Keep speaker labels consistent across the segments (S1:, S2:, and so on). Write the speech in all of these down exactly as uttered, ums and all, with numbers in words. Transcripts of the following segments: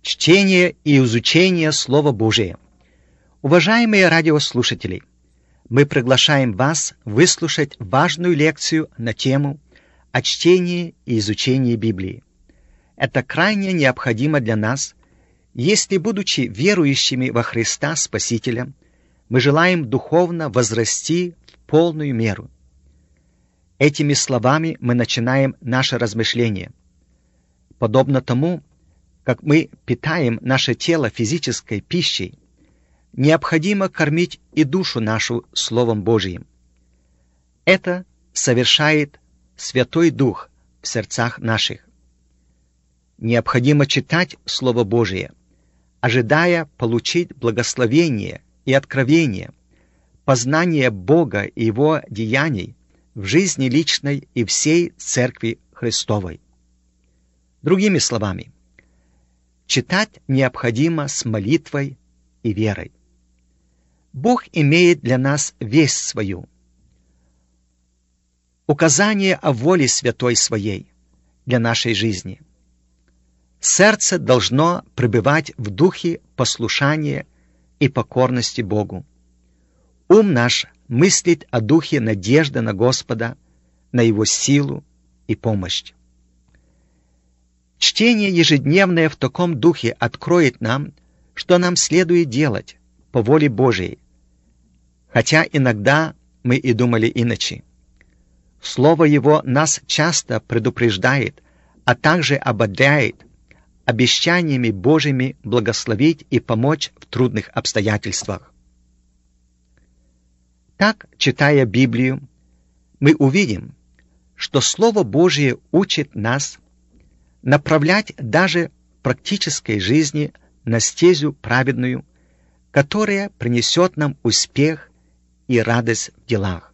S1: Чтение и изучение Слова Божия. Уважаемые радиослушатели, мы приглашаем вас выслушать важную лекцию на тему о чтении и изучении Библии. Это крайне необходимо для нас, если, будучи верующими во Христа Спасителя, мы желаем духовно возрасти в полную меру. Этими словами мы начинаем наше размышление. Подобно тому, как мы питаем наше тело физической пищей, необходимо кормить и душу нашу Словом Божиим. Это совершает Святой Дух в сердцах наших. Необходимо читать Слово Божие, ожидая получить благословение и откровение, познание Бога и Его деяний в жизни личной и всей Церкви Христовой. Другими словами, читать необходимо с молитвой и верой. Бог имеет для нас весть свою, указание о воле святой своей для нашей жизни. Сердце должно пребывать в духе послушания и покорности Богу. Ум наш мыслит о духе надежды на Господа, на Его силу и помощь. Чтение ежедневное в таком духе откроет нам, что нам следует делать по воле Божией, хотя иногда мы и думали иначе. Слово Его нас часто предупреждает, а также ободряет обещаниями Божьими благословить и помочь в трудных обстоятельствах. Так, читая Библию, мы увидим, что Слово Божие учит нас направлять даже в практической жизни на стезю праведную, которая принесет нам успех и радость в делах.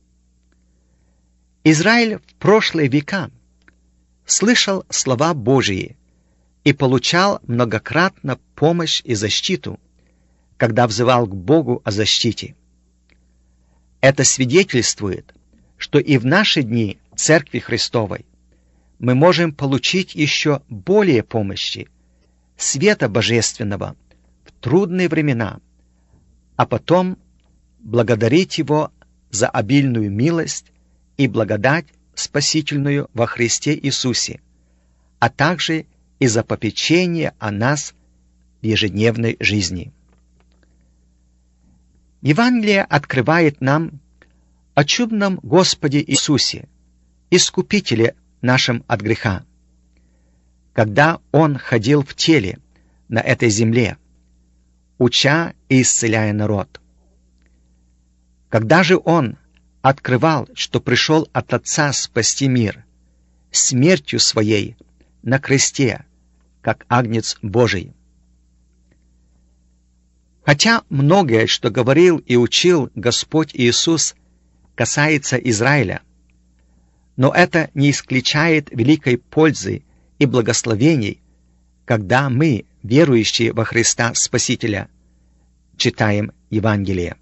S1: Израиль в прошлые века слышал слова Божии и получал многократно помощь и защиту, когда взывал к Богу о защите. Это свидетельствует, что и в наши дни Церкви Христовой мы можем получить еще более помощи, света божественного в трудные времена, а потом благодарить Его за обильную милость и благодать спасительную во Христе Иисусе, а также и за попечение о нас в ежедневной жизни. Евангелие открывает нам о чудном Господе Иисусе, Искупителе нашим от греха, когда Он ходил в теле на этой земле, уча и исцеляя народ. Когда же Он открывал, что пришел от Отца спасти мир, смертью Своей на кресте, как Агнец Божий. Хотя многое, что говорил и учил Господь Иисус, касается Израиля, но это не исключает великой пользы и благословений, когда мы, верующие во Христа Спасителя, читаем Евангелие.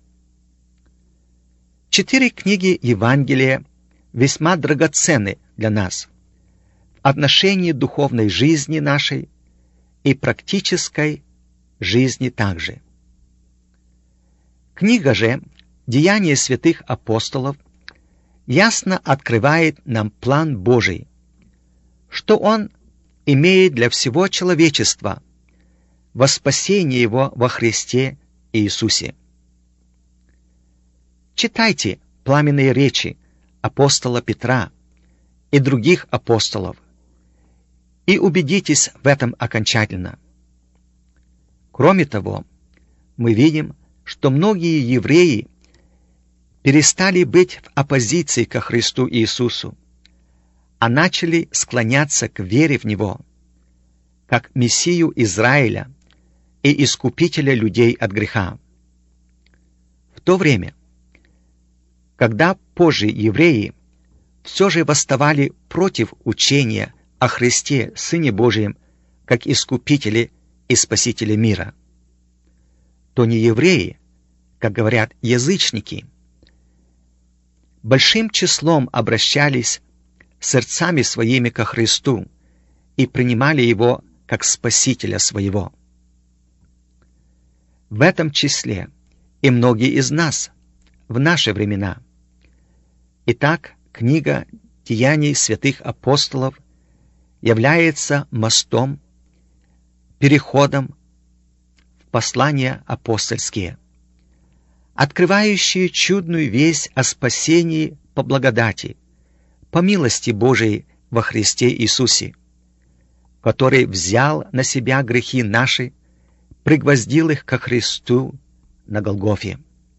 S1: Четыре книги Евангелия весьма драгоценны для нас в отношении духовной жизни нашей и практической жизни также. Книга же «Деяния святых апостолов» ясно открывает нам план Божий, что Он имеет для всего человечества во спасение его во Христе Иисусе. Читайте пламенные речи апостола Петра и других апостолов и убедитесь в этом окончательно. Кроме того, мы видим, что многие евреи перестали быть в оппозиции ко Христу Иисусу, а начали склоняться к вере в Него, как Мессию Израиля и Искупителя людей от греха. В то время, когда позже евреи все же восставали против учения о Христе, Сыне Божием, как Искупителе и Спасителе мира, то не евреи, как говорят язычники, большим числом обращались сердцами своими ко Христу и принимали Его как Спасителя своего. В этом числе и многие из нас в наши времена. Итак, книга «Деяний святых апостолов» является мостом, переходом в послания апостольские, открывающие чудную весть о спасении по благодати, по милости Божией во Христе Иисусе, который взял на себя грехи наши, пригвоздил их ко Христу на Голгофе.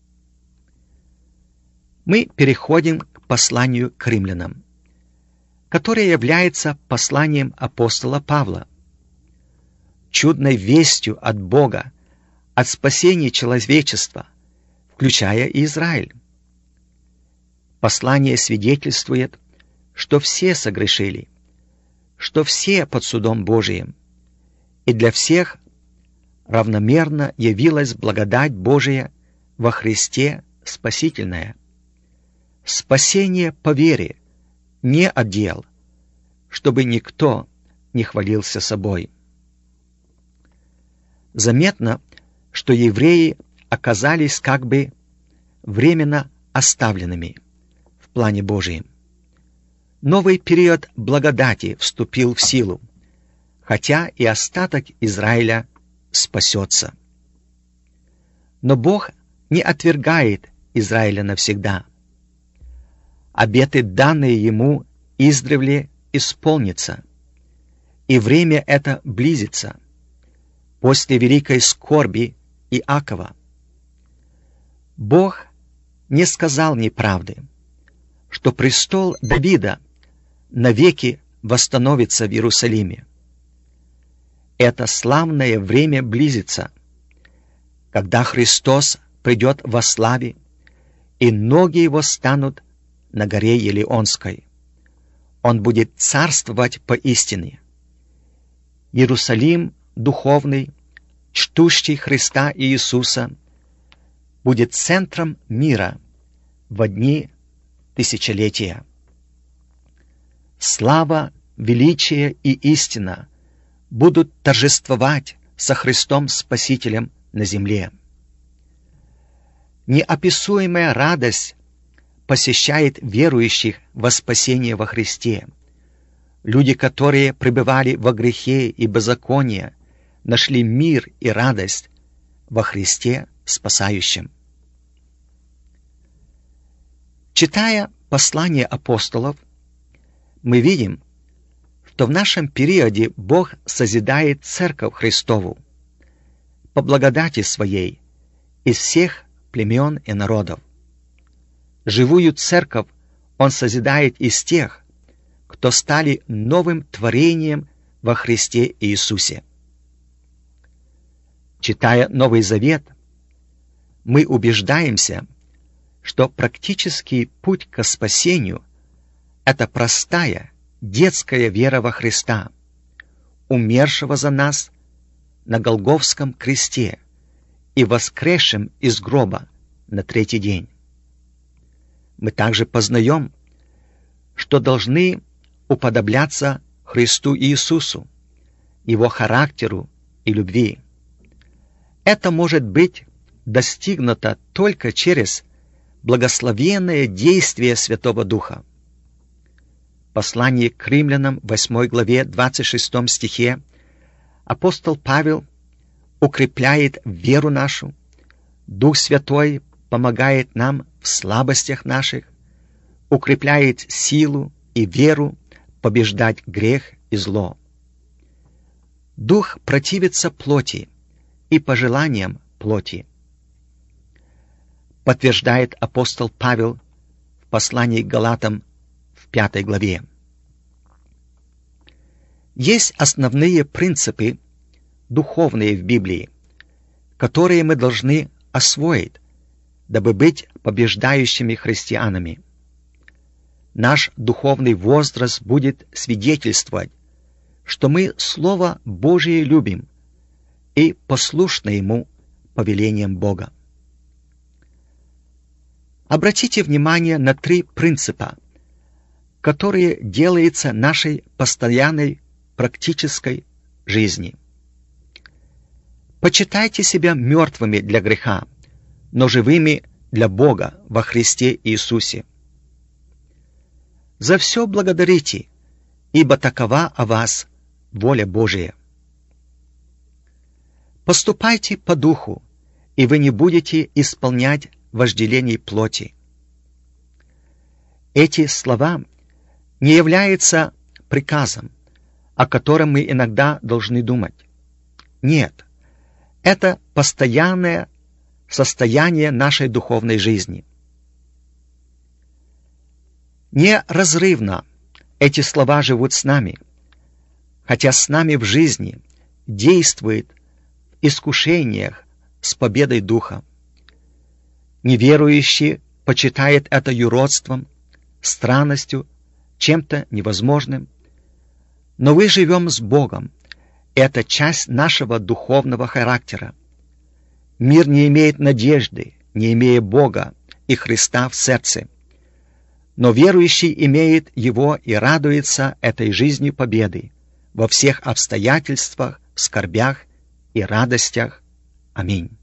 S1: Мы переходим к посланию к римлянам, которое является посланием апостола Павла, чудной вестью от Бога, от спасения человечества, включая и Израиль. Послание свидетельствует, что все согрешили, что все под судом Божиим, и для всех равномерно явилась благодать Божия во Христе спасительная. Спасение по вере, не от дел, чтобы никто не хвалился собой. Заметно, что евреи оказались как бы временно оставленными в плане Божием. Новый период благодати вступил в силу, хотя и остаток Израиля спасется. Но Бог не отвергает Израиля навсегда. Обеты, данные ему издревле, исполнятся, и время это близится, после великой скорби Иакова. Бог не сказал неправды, что престол Давида навеки восстановится в Иерусалиме. Это славное время близится, когда Христос придет во славе, и ноги его станут на горе Елеонской. Он будет царствовать поистине. Иерусалим духовный, чтущий Христа и Иисуса, будет центром мира во дни тысячелетия. Слава, величие и истина будут торжествовать со Христом Спасителем на земле. Неописуемая радость посещает верующих во спасение во Христе. Люди, которые пребывали во грехе и беззаконии, нашли мир и радость во Христе спасающем. Читая послание апостолов, мы видим, что в нашем периоде Бог созидает Церковь Христову по благодати Своей из всех племен и народов. Живую Церковь Он созидает из тех, кто стали новым творением во Христе Иисусе. Читая Новый Завет, мы убеждаемся, что практический путь к спасению — это простая, детская вера во Христа, умершего за нас на Голгофском кресте и воскресшим из гроба на третий день. Мы также познаем, что должны уподобляться Христу Иисусу, Его характеру и любви. Это может быть достигнуто только через благословенное действие Святого Духа. Послание к римлянам, восьмой главе, двадцать шестом стихе, апостол Павел укрепляет веру нашу, Дух Святой помогает нам в слабостях наших, укрепляет силу и веру побеждать грех и зло. Дух противится плоти и пожеланиям плоти. Подтверждает апостол Павел в послании к Галатам в пятой главе. Есть основные принципы духовные в Библии, которые мы должны освоить, дабы быть побеждающими христианами. Наш духовный возраст будет свидетельствовать, что мы Слово Божие любим и послушны Ему повелениям Бога. Обратите внимание на три принципа, которые делаются нашей постоянной практической жизни. Почитайте себя мертвыми для греха, но живыми для Бога во Христе Иисусе. За все благодарите, ибо такова о вас воля Божия. Поступайте по духу, и вы не будете исполнять вожделений плоти. Эти слова не являются приказом, о котором мы иногда должны думать. Нет, это постоянное состояние нашей духовной жизни. Неразрывно эти слова живут с нами, хотя с нами в жизни действует в искушениях с победой Духа. Неверующий почитает это юродством, странностью, чем-то невозможным. Но мы живем с Богом. Это часть нашего духовного характера. Мир не имеет надежды, не имея Бога и Христа в сердце. Но верующий имеет Его и радуется этой жизнью победы во всех обстоятельствах, скорбях и радостях. Аминь.